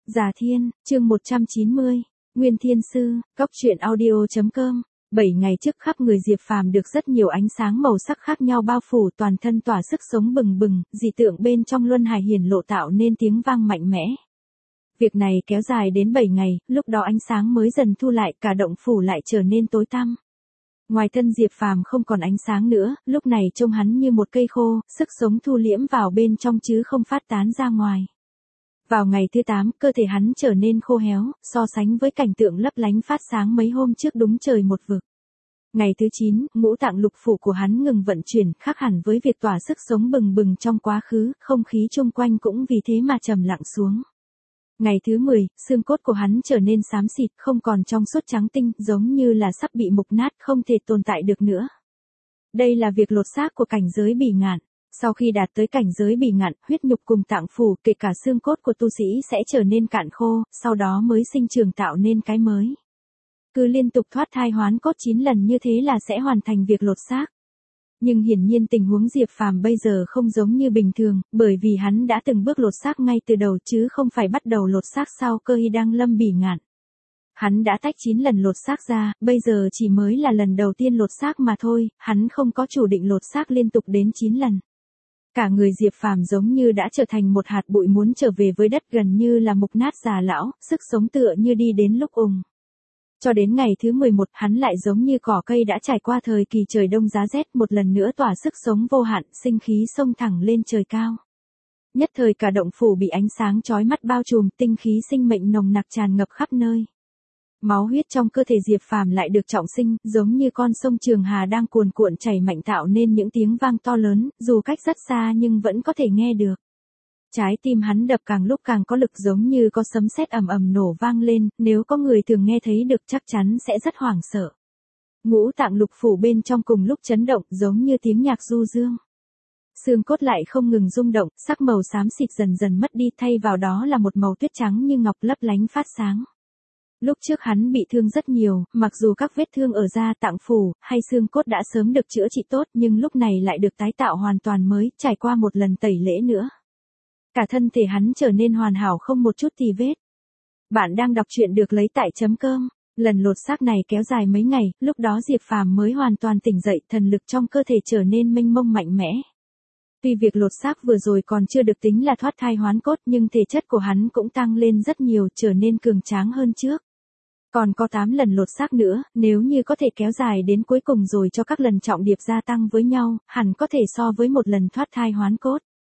Già Thiên, chương 190, Nguyên Thiên Sư, Cóc truyện audio.com. 7 ngày trước khắp người Diệp Phàm được rất nhiều ánh sáng màu sắc khác nhau bao phủ, toàn thân tỏa sức sống bừng bừng, dị tượng bên trong luân hải hiển lộ tạo nên tiếng vang mạnh mẽ. Việc này kéo dài đến 7 ngày, lúc đó ánh sáng mới dần thu lại, cả động phủ lại trở nên tối tăm. Ngoài thân Diệp Phàm không còn ánh sáng nữa, lúc này trông hắn như một cây khô, sức sống thu liễm vào bên trong chứ không phát tán ra ngoài. Vào ngày thứ 8, cơ thể hắn trở nên khô héo, so sánh với cảnh tượng lấp lánh phát sáng mấy hôm trước đúng trời một vực. Ngày thứ 9, ngũ tạng lục phủ của hắn ngừng vận chuyển, khác hẳn với việc tỏa sức sống bừng bừng trong quá khứ, không khí chung quanh cũng vì thế mà trầm lặng xuống. Ngày thứ 10, xương cốt của hắn trở nên xám xịt, không còn trong suốt trắng tinh, giống như là sắp bị mục nát, không thể tồn tại được nữa. Đây là việc lột xác của cảnh giới bỉ ngạn. Sau khi đạt tới cảnh giới bỉ ngạn, huyết nhục cùng tạng phủ, kể cả xương cốt của tu sĩ sẽ trở nên cạn khô, sau đó mới sinh trưởng tạo nên cái mới. Cứ liên tục thoát thai hoán cốt 9 lần như thế là sẽ hoàn thành việc lột xác. Nhưng hiển nhiên tình huống Diệp Phàm bây giờ không giống như bình thường, bởi vì hắn đã từng bước lột xác ngay từ đầu chứ không phải bắt đầu lột xác sau cơ hy đang lâm bỉ ngạn. Hắn đã tách 9 lần lột xác ra, bây giờ chỉ mới là lần đầu tiên lột xác mà thôi, hắn không có chủ định lột xác liên tục đến 9 lần. Cả người Diệp Phàm giống như đã trở thành một hạt bụi muốn trở về với đất, gần như là mục nát già lão, sức sống tựa như đi đến lúc ùng. Cho đến ngày thứ 11, hắn lại giống như cỏ cây đã trải qua thời kỳ trời đông giá rét, một lần nữa tỏa sức sống vô hạn, sinh khí xông thẳng lên trời cao. Nhất thời cả động phủ bị ánh sáng chói mắt bao trùm, tinh khí sinh mệnh nồng nặc tràn ngập khắp nơi. Máu huyết trong cơ thể Diệp Phàm lại được trọng sinh, giống như con sông Trường Hà đang cuồn cuộn chảy mạnh tạo nên những tiếng vang to lớn, dù cách rất xa nhưng vẫn có thể nghe được. Trái tim hắn đập càng lúc càng có lực, giống như có sấm sét ầm ầm nổ vang lên, nếu có người thường nghe thấy được chắc chắn sẽ rất hoảng sợ. Ngũ tạng lục phủ bên trong cùng lúc chấn động, giống như tiếng nhạc du dương. Xương cốt lại không ngừng rung động, sắc màu xám xịt dần dần mất đi, thay vào đó là một màu tuyết trắng như ngọc lấp lánh phát sáng. Lúc trước hắn bị thương rất nhiều, mặc dù các vết thương ở da, tạng phủ, hay xương cốt đã sớm được chữa trị tốt, nhưng lúc này lại được tái tạo hoàn toàn mới, trải qua một lần tẩy lễ nữa. Cả thân thể hắn trở nên hoàn hảo không một chút tì vết. Bạn đang đọc truyện được lấy tại .com. Lần lột xác này kéo dài mấy ngày, lúc đó Diệp Phàm mới hoàn toàn tỉnh dậy, thần lực trong cơ thể trở nên mênh mông mạnh mẽ. Tuy việc lột xác vừa rồi còn chưa được tính là thoát thai hoán cốt, nhưng thể chất của hắn cũng tăng lên rất nhiều, trở nên cường tráng hơn trước. Còn có 8 lần lột xác nữa, nếu như có thể kéo dài đến cuối cùng rồi cho các lần trọng điệp gia tăng với nhau, hẳn có thể so với một lần thoát thai hoán cốt.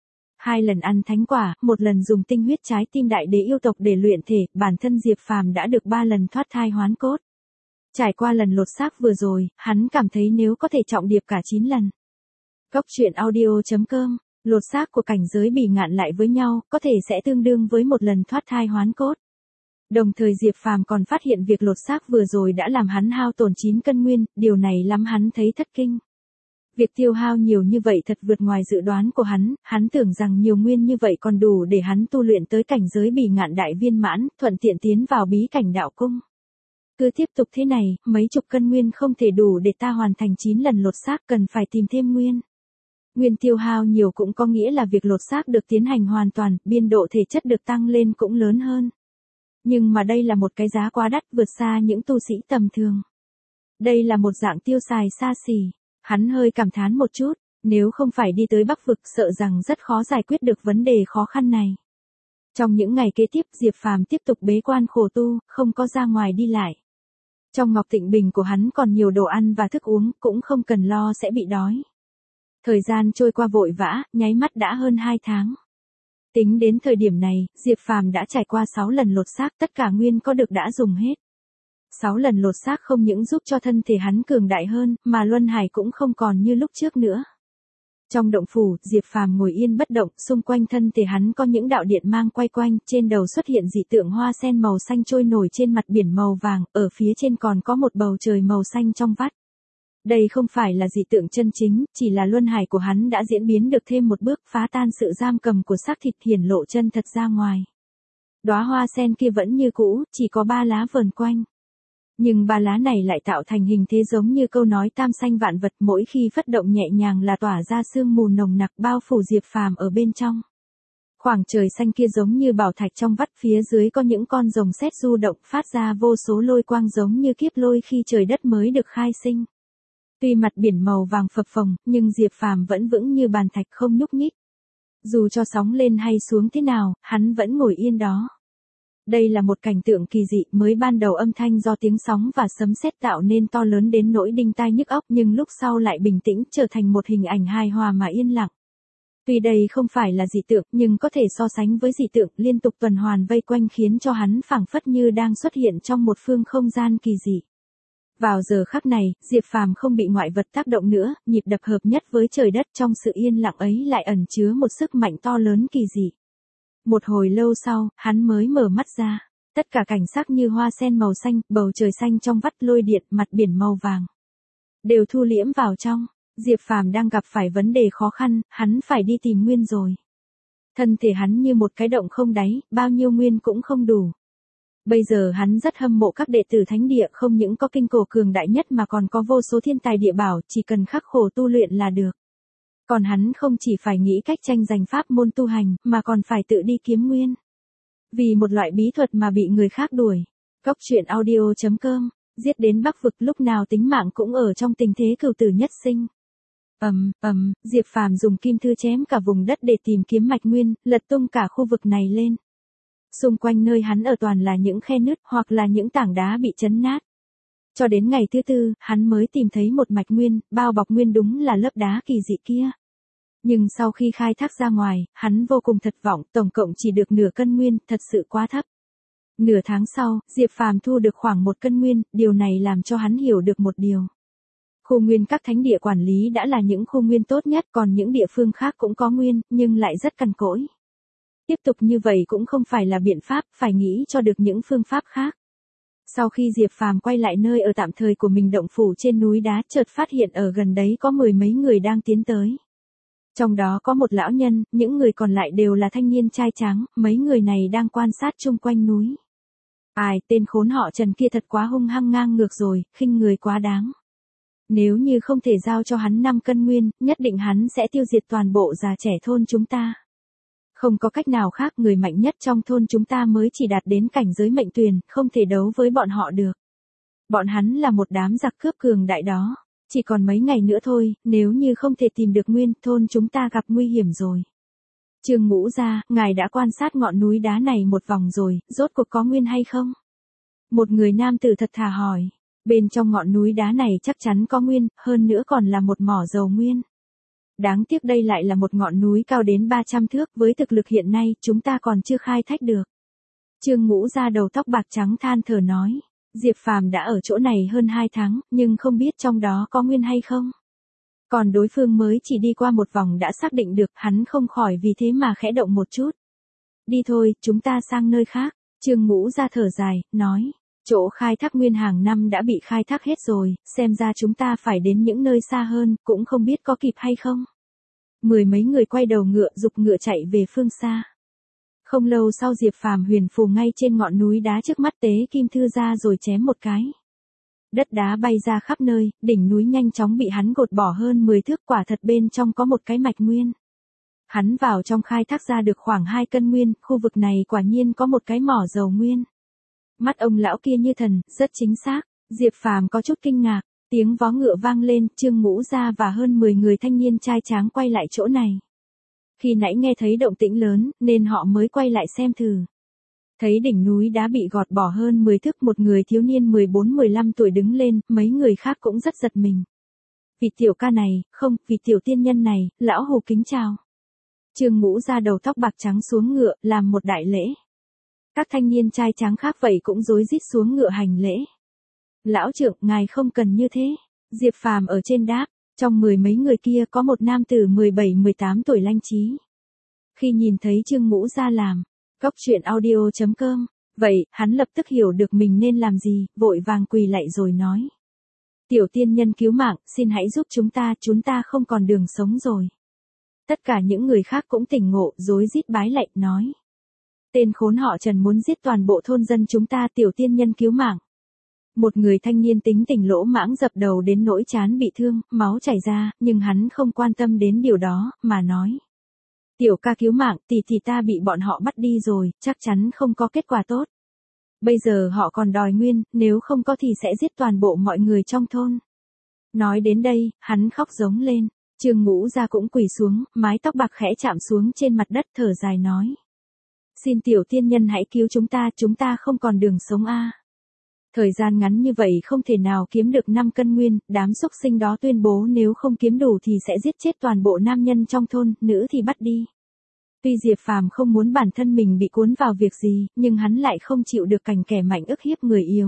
2 lần ăn thánh quả, 1 lần dùng tinh huyết trái tim đại đế yêu tộc để luyện thể, bản thân Diệp Phàm đã được 3 lần thoát thai hoán cốt. Trải qua lần lột xác vừa rồi, hắn cảm thấy nếu có thể trọng điệp cả 9 lần. Cóc truyện audio.com, lột xác của cảnh giới bỉ ngạn lại với nhau, có thể sẽ tương đương với 1 lần thoát thai hoán cốt. Đồng thời Diệp Phàm còn phát hiện việc lột xác vừa rồi đã làm hắn hao tổn 9 cân nguyên, điều này lắm hắn thấy thất kinh. Việc tiêu hao nhiều như vậy thật vượt ngoài dự đoán của hắn tưởng rằng nhiều nguyên như vậy còn đủ để hắn tu luyện tới cảnh giới bỉ ngạn đại viên mãn, thuận tiện tiến vào bí cảnh đạo cung. Cứ tiếp tục thế này, mấy chục cân nguyên không thể đủ để ta hoàn thành 9 lần lột xác, cần phải tìm thêm nguyên. Nguyên tiêu hao nhiều cũng có nghĩa là việc lột xác được tiến hành hoàn toàn, biên độ thể chất được tăng lên cũng lớn hơn. Nhưng mà đây là một cái giá quá đắt, vượt xa những tu sĩ tầm thường. Đây là một dạng tiêu xài xa xỉ. Hắn hơi cảm thán một chút, nếu không phải đi tới Bắc vực sợ rằng rất khó giải quyết được vấn đề khó khăn này. Trong những ngày kế tiếp, Diệp Phàm tiếp tục bế quan khổ tu, không có ra ngoài đi lại. Trong ngọc tịnh bình của hắn còn nhiều đồ ăn và thức uống, cũng không cần lo sẽ bị đói. Thời gian trôi qua vội vã, nháy mắt đã hơn 2 tháng. Tính đến thời điểm này, Diệp Phàm đã trải qua 6 lần lột xác, tất cả nguyên có được đã dùng hết. 6 lần lột xác không những giúp cho thân thể hắn cường đại hơn, mà luân hải cũng không còn như lúc trước nữa. Trong động phủ, Diệp Phàm ngồi yên bất động, xung quanh thân thể hắn có những đạo điện mang quay quanh, trên đầu xuất hiện dị tượng hoa sen màu xanh trôi nổi trên mặt biển màu vàng, ở phía trên còn có một bầu trời màu xanh trong vắt. Đây không phải là dị tượng chân chính, chỉ là luân hải của hắn đã diễn biến được thêm một bước, phá tan sự giam cầm của xác thịt, hiển lộ chân thật ra ngoài. Đóa hoa sen kia vẫn như cũ, chỉ có 3 lá vờn quanh. Nhưng 3 lá này lại tạo thành hình thế giống như câu nói tam sanh vạn vật, mỗi khi phất động nhẹ nhàng là tỏa ra sương mù nồng nặc bao phủ Diệp Phàm ở bên trong. Khoảng trời xanh kia giống như bảo thạch trong vắt, phía dưới có những con rồng sét du động phát ra vô số lôi quang giống như kiếp lôi khi trời đất mới được khai sinh. Tuy mặt biển màu vàng phập phồng, nhưng Diệp Phàm vẫn vững như bàn thạch không nhúc nhích. Dù cho sóng lên hay xuống thế nào, hắn vẫn ngồi yên đó. Đây là một cảnh tượng kỳ dị, mới ban đầu âm thanh do tiếng sóng và sấm sét tạo nên to lớn đến nỗi đinh tai nhức óc, nhưng lúc sau lại bình tĩnh trở thành một hình ảnh hài hòa mà yên lặng. Tuy đây không phải là dị tượng, nhưng có thể so sánh với dị tượng liên tục tuần hoàn vây quanh khiến cho hắn phảng phất như đang xuất hiện trong một phương không gian kỳ dị. Vào giờ khắc này, Diệp Phàm không bị ngoại vật tác động nữa, nhịp đập hợp nhất với trời đất, trong sự yên lặng ấy lại ẩn chứa một sức mạnh to lớn kỳ dị. Một hồi lâu sau, hắn mới mở mắt ra. Tất cả cảnh sắc như hoa sen màu xanh, bầu trời xanh trong vắt, lôi điện, mặt biển màu vàng, đều thu liễm vào trong. Diệp Phàm đang gặp phải vấn đề khó khăn, hắn phải đi tìm nguyên rồi. Thân thể hắn như một cái động không đáy, bao nhiêu nguyên cũng không đủ. Bây giờ hắn rất hâm mộ các đệ tử thánh địa, không những có kinh cổ cường đại nhất mà còn có vô số thiên tài địa bảo, chỉ cần khắc khổ tu luyện là được. Còn hắn không chỉ phải nghĩ cách tranh giành pháp môn tu hành, mà còn phải tự đi kiếm nguyên. Vì một loại bí thuật mà bị người khác đuổi. Cốc truyện audio.com, giết đến Bắc vực, lúc nào tính mạng cũng ở trong tình thế cửu tử nhất sinh. Diệp Phàm dùng kim thư chém cả vùng đất để tìm kiếm mạch nguyên, lật tung cả khu vực này lên. Xung quanh nơi hắn ở toàn là những khe nứt hoặc là những tảng đá bị chấn nát. Cho đến ngày thứ tư, hắn mới tìm thấy một mạch nguyên, bao bọc nguyên đúng là lớp đá kỳ dị kia. Nhưng sau khi khai thác ra ngoài, hắn vô cùng thất vọng, tổng cộng chỉ được nửa cân nguyên, thật sự quá thấp. Nửa tháng sau, Diệp Phàm thu được khoảng 1 cân nguyên, điều này làm cho hắn hiểu được một điều. Khu nguyên các thánh địa quản lý đã là những khu nguyên tốt nhất, còn những địa phương khác cũng có nguyên, nhưng lại rất cằn cỗi. Tiếp tục như vậy cũng không phải là biện pháp, phải nghĩ cho được những phương pháp khác. Sau khi Diệp Phàm quay lại nơi ở tạm thời của mình, động phủ trên núi đá, chợt phát hiện ở gần đấy có 10 mấy người đang tiến tới. Trong đó có một lão nhân, những người còn lại đều là thanh niên trai tráng, mấy người này đang quan sát chung quanh núi. Ai, tên khốn họ Trần kia thật quá hung hăng ngang ngược rồi, khinh người quá đáng. Nếu như không thể giao cho hắn 5 cân nguyên, nhất định hắn sẽ tiêu diệt toàn bộ già trẻ thôn chúng ta. Không có cách nào khác, người mạnh nhất trong thôn chúng ta mới chỉ đạt đến cảnh giới mệnh tuyền, không thể đấu với bọn họ được. Bọn hắn là một đám giặc cướp cường đại đó. Chỉ còn mấy ngày nữa thôi, nếu như không thể tìm được nguyên, thôn chúng ta gặp nguy hiểm rồi. Trương Ngũ Gia, ngài đã quan sát ngọn núi đá này một vòng rồi, rốt cuộc có nguyên hay không? Một người nam tử thật thà hỏi. Bên trong ngọn núi đá này chắc chắn có nguyên, hơn nữa còn là một mỏ dầu nguyên. Đáng tiếc đây lại là một ngọn núi cao đến 300 thước, với thực lực hiện nay, chúng ta còn chưa khai thác được. Trương Ngũ Gia đầu tóc bạc trắng than thở nói. Diệp Phàm đã ở chỗ này hơn 2 tháng, nhưng không biết trong đó có nguyên hay không. Còn đối phương mới chỉ đi qua một vòng đã xác định được, hắn không khỏi vì thế mà khẽ động một chút. Đi thôi, chúng ta sang nơi khác. Trương Ngũ Gia thở dài, nói. Chỗ khai thác nguyên hàng năm đã bị khai thác hết rồi, xem ra chúng ta phải đến những nơi xa hơn, cũng không biết có kịp hay không. 10 mấy người quay đầu ngựa, giục ngựa chạy về phương xa. Không lâu sau, Diệp Phàm huyền phù ngay trên ngọn núi đá trước mắt, tế kim thư ra rồi chém một cái. Đất đá bay ra khắp nơi, đỉnh núi nhanh chóng bị hắn gột bỏ hơn 10 thước, quả thật bên trong có một cái mạch nguyên. Hắn vào trong khai thác ra được khoảng 2 cân nguyên, khu vực này quả nhiên có một cái mỏ dầu nguyên. Mắt ông lão kia như thần, rất chính xác. Diệp Phàm có chút kinh ngạc, tiếng vó ngựa vang lên, Trương Ngũ Gia và hơn 10 người thanh niên trai tráng quay lại chỗ này. Khi nãy nghe thấy động tĩnh lớn, nên họ mới quay lại xem thử. Thấy đỉnh núi đá bị gọt bỏ hơn 10 thước, một người thiếu niên 14-15 tuổi đứng lên, mấy người khác cũng rất giật mình. Vị tiểu ca này, không, vị tiểu tiên nhân này, lão hù kính chào. Trương Ngũ Gia đầu tóc bạc trắng xuống ngựa, làm một đại lễ. Các thanh niên trai tráng khác vậy cũng rối rít xuống ngựa hành lễ. Lão trưởng, ngài không cần như thế. Diệp Phàm ở trên đáp, trong 10 mấy người kia có một nam tử 17-18 tuổi lanh trí. Khi nhìn thấy Trương Ngũ Gia làm, cốc truyện audio.com, vậy, hắn lập tức hiểu được mình nên làm gì, vội vàng quỳ lạy rồi nói. Tiểu tiên nhân cứu mạng, xin hãy giúp chúng ta không còn đường sống rồi. Tất cả những người khác cũng tỉnh ngộ, rối rít bái lạy, nói. Tên khốn họ Trần muốn giết toàn bộ thôn dân chúng ta, tiểu tiên nhân cứu mạng. Một người thanh niên tính tình lỗ mãng dập đầu đến nỗi trán bị thương, máu chảy ra, nhưng hắn không quan tâm đến điều đó, mà nói. Tiểu ca cứu mạng, tỷ ta bị bọn họ bắt đi rồi, chắc chắn không có kết quả tốt. Bây giờ họ còn đòi nguyên, nếu không có thì sẽ giết toàn bộ mọi người trong thôn. Nói đến đây, hắn khóc giống lên. Trương Ngũ Gia cũng quỳ xuống, mái tóc bạc khẽ chạm xuống trên mặt đất thở dài nói. Xin tiểu tiên nhân hãy cứu chúng ta không còn đường sống a. Thời gian ngắn như vậy không thể nào kiếm được 5 cân nguyên, đám xúc sinh đó tuyên bố nếu không kiếm đủ thì sẽ giết chết toàn bộ nam nhân trong thôn, nữ thì bắt đi. Tuy Diệp Phàm không muốn bản thân mình bị cuốn vào việc gì, nhưng hắn lại không chịu được cảnh kẻ mạnh ức hiếp người yếu.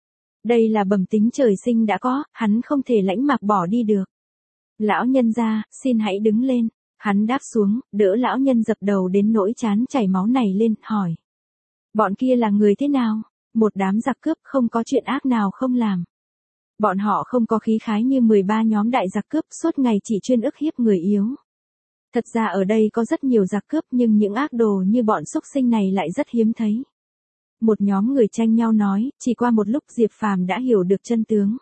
Đây là bẩm tính trời sinh đã có, hắn không thể lãnh mạc bỏ đi được. Lão nhân gia, xin hãy đứng lên. Hắn đáp xuống, đỡ lão nhân dập đầu đến nỗi trán chảy máu này lên, hỏi. Bọn kia là người thế nào? Một đám giặc cướp không có chuyện ác nào không làm. Bọn họ không có khí khái như 13 nhóm đại giặc cướp suốt ngày chỉ chuyên ức hiếp người yếu. Thật ra ở đây có rất nhiều giặc cướp nhưng những ác đồ như bọn xúc sinh này lại rất hiếm thấy. Một nhóm người tranh nhau nói, chỉ qua một lúc Diệp Phàm đã hiểu được chân tướng.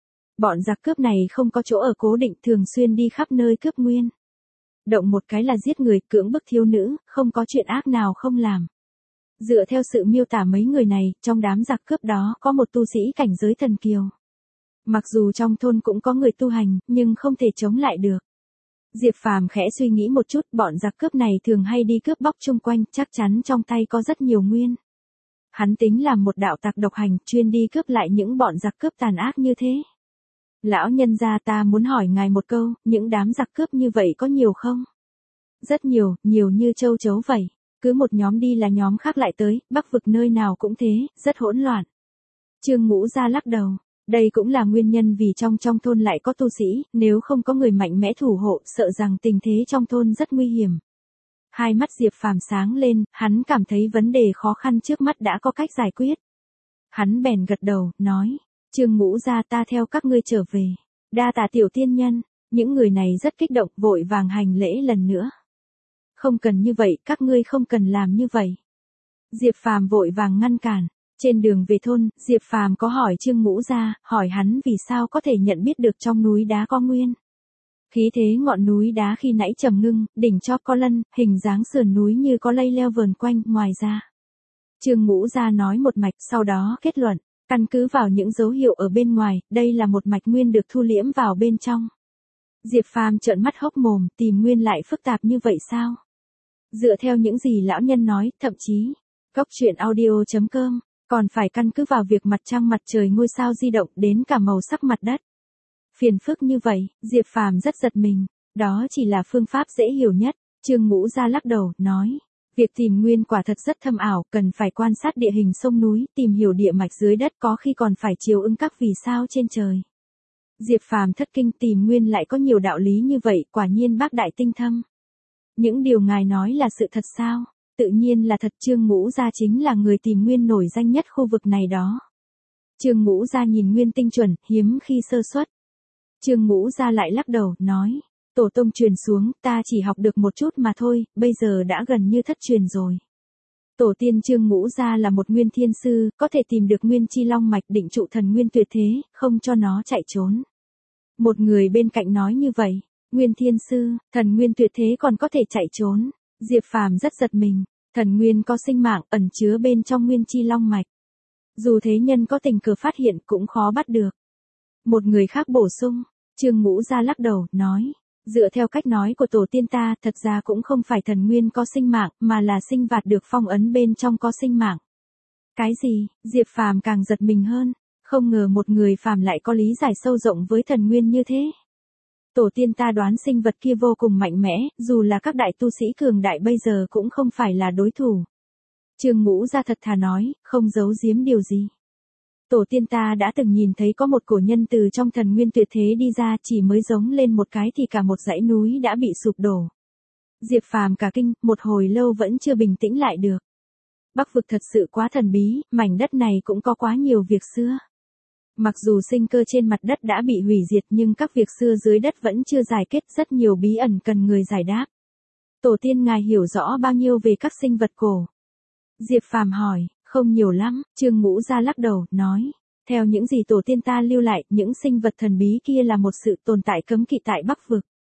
Bọn giặc cướp này không có chỗ ở cố định, thường xuyên đi khắp nơi cướp nguyên. Động một cái là giết người, cưỡng bức thiếu nữ, không có chuyện ác nào không làm. Dựa theo sự miêu tả mấy người này, trong đám giặc cướp đó có một tu sĩ cảnh giới thần kiều. Mặc dù trong thôn cũng có người tu hành, nhưng không thể chống lại được. Diệp Phàm khẽ suy nghĩ một chút, bọn giặc cướp này thường hay đi cướp bóc chung quanh, chắc chắn trong tay có rất nhiều nguyên. Hắn tính làm một đạo tặc độc hành, chuyên đi cướp lại những bọn giặc cướp tàn ác như thế. Lão nhân gia, ta muốn hỏi ngài một câu, những đám giặc cướp như vậy có nhiều không? Rất nhiều, nhiều như châu chấu vậy. Cứ một nhóm đi là nhóm khác lại tới, Bắc vực nơi nào cũng thế, rất hỗn loạn. Trương Ngũ Gia lắc đầu. Đây cũng là nguyên nhân vì trong thôn lại có tu sĩ, nếu không có người mạnh mẽ thủ hộ, sợ rằng tình thế trong thôn rất nguy hiểm. Hai mắt Diệp Phàm sáng lên, hắn cảm thấy vấn đề khó khăn trước mắt đã có cách giải quyết. Hắn bèn gật đầu, nói, Trương Ngũ Gia, ta theo các ngươi trở về. Đa tạ tiểu tiên nhân. Những người này rất kích động, vội vàng hành lễ lần nữa. Không cần như vậy, các ngươi không cần làm như vậy. Diệp Phàm vội vàng ngăn cản. Trên đường về thôn, Diệp Phàm có hỏi Trương Ngũ Gia, hỏi hắn vì sao có thể nhận biết được trong núi đá có nguyên. Khí thế ngọn núi đá khi nãy trầm ngưng, đỉnh chóp có lân, hình dáng sườn núi như có lây leo vờn quanh, ngoài ra. Trương Ngũ Gia nói một mạch, sau đó kết luận, căn cứ vào những dấu hiệu ở bên ngoài, đây là một mạch nguyên được thu liễm vào bên trong. Diệp Phàm trợn mắt hốc mồm, tìm nguyên lại phức tạp như vậy sao? Dựa theo những gì lão nhân nói, thậm chí, goctruyện.audio.com, còn phải căn cứ vào việc mặt trăng mặt trời ngôi sao di động đến cả màu sắc mặt đất. Phiền phức như vậy, Diệp Phàm rất giật mình, đó chỉ là phương pháp dễ hiểu nhất. Trương Ngũ Gia lắc đầu, nói, việc tìm nguyên quả thật rất thâm ảo, cần phải quan sát địa hình sông núi, tìm hiểu địa mạch dưới đất, có khi còn phải chiếu ứng các vì sao trên trời. Diệp Phàm thất kinh, tìm nguyên lại có nhiều đạo lý như vậy, quả nhiên bác đại tinh thâm. Những điều ngài nói là sự thật sao? Tự nhiên là thật. Trương Ngũ Gia chính là người tìm nguyên nổi danh nhất khu vực này đó. Trương Ngũ Gia nhìn nguyên tinh chuẩn, hiếm khi sơ suất. Trương Ngũ Gia lại lắc đầu, nói, tổ tông truyền xuống, ta chỉ học được một chút mà thôi, bây giờ đã gần như thất truyền rồi. Tổ tiên Trương Ngũ Gia là một nguyên thiên sư, có thể tìm được nguyên chi long mạch, định trụ thần nguyên tuyệt thế, không cho nó chạy trốn. Một người bên cạnh nói như vậy, nguyên thiên sư, thần nguyên tuyệt thế còn có thể chạy trốn. Diệp Phàm rất giật mình, thần nguyên có sinh mạng, ẩn chứa bên trong nguyên chi long mạch. Dù thế nhân có tình cờ phát hiện cũng khó bắt được. Một người khác bổ sung, Trương Ngũ Gia lắc đầu, nói, dựa theo cách nói của tổ tiên ta, thật ra cũng không phải thần nguyên có sinh mạng, mà là sinh vật được phong ấn bên trong có sinh mạng. Cái gì? Diệp Phàm càng giật mình hơn, không ngờ một người phàm lại có lý giải sâu rộng với thần nguyên như thế. Tổ tiên ta đoán sinh vật kia vô cùng mạnh mẽ, dù là các đại tu sĩ cường đại bây giờ cũng không phải là đối thủ. Trương Ngũ Gia thật thà nói, không giấu giếm điều gì. Tổ tiên ta đã từng nhìn thấy có một cổ nhân từ trong thần nguyên tuyệt thế đi ra, chỉ mới giống lên một cái thì cả một dãy núi đã bị sụp đổ. Diệp Phàm cả kinh, một hồi lâu vẫn chưa bình tĩnh lại được. Bắc vực thật sự quá thần bí, mảnh đất này cũng có quá nhiều việc xưa. Mặc dù sinh cơ trên mặt đất đã bị hủy diệt nhưng các việc xưa dưới đất vẫn chưa giải kết, rất nhiều bí ẩn cần người giải đáp. Tổ tiên ngài hiểu rõ bao nhiêu về các sinh vật cổ? Diệp Phàm hỏi, không nhiều lắm. Trương Ngũ Gia lắc đầu, nói, theo những gì tổ tiên ta lưu lại, những sinh vật thần bí kia là một sự tồn tại cấm kỵ tại Bắc vực.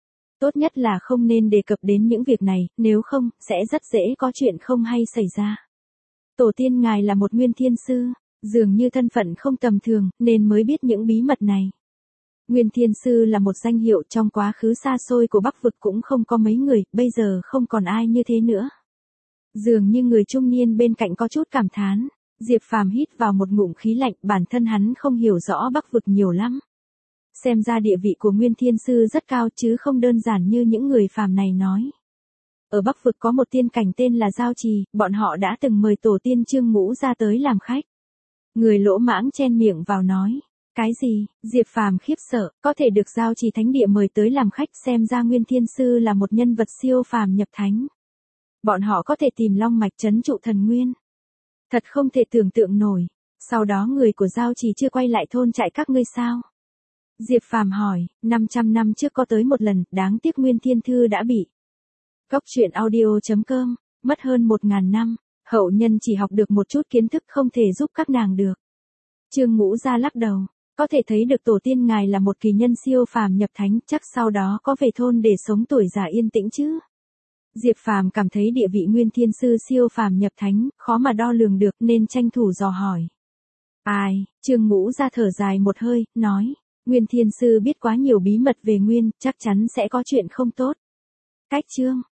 Tốt nhất là không nên đề cập đến những việc này, nếu không, sẽ rất dễ có chuyện không hay xảy ra. Tổ tiên ngài là một Nguyên Thiên Sư, dường như thân phận không tầm thường, nên mới biết những bí mật này. Nguyên Thiên Sư là một danh hiệu trong quá khứ xa xôi của Bắc Vực cũng không có mấy người, bây giờ không còn ai như thế nữa. Dường như người trung niên bên cạnh có chút cảm thán, Diệp Phàm hít vào một ngụm khí lạnh, bản thân hắn không hiểu rõ Bắc Vực nhiều lắm. Xem ra địa vị của Nguyên Thiên Sư rất cao chứ không đơn giản như những người phàm này nói. Ở Bắc Vực có một tiên cảnh tên là Giao Trì, bọn họ đã từng mời tổ tiên Trương Ngũ ra tới làm khách. Người lỗ mãng chen miệng vào nói. Cái gì? Diệp Phàm khiếp sợ, có thể được Giao Trì Thánh Địa mời tới làm khách, xem ra Nguyên Thiên Sư là một nhân vật siêu phàm nhập thánh. Bọn họ có thể tìm long mạch trấn trụ thần nguyên. Thật không thể tưởng tượng nổi. Sau đó người của Giao Trì chưa quay lại thôn trại các ngươi sao? Diệp Phàm hỏi, 500 năm trước có tới một lần, đáng tiếc Nguyên Thiên Thư đã bị. Cốc truyện audio.com, mất hơn 1000 năm, hậu nhân chỉ học được một chút kiến thức không thể giúp các nàng được. Trương Ngũ ra lắc đầu, có thể thấy được tổ tiên ngài là một kỳ nhân siêu phàm nhập thánh, chắc sau đó có về thôn để sống tuổi già yên tĩnh chứ. Diệp Phàm cảm thấy địa vị Nguyên Thiên Sư siêu phàm nhập thánh, khó mà đo lường được nên tranh thủ dò hỏi. Ai, Trương Ngũ ra thở dài một hơi, nói, Nguyên Thiên Sư biết quá nhiều bí mật về Nguyên, chắc chắn sẽ có chuyện không tốt. Cách chương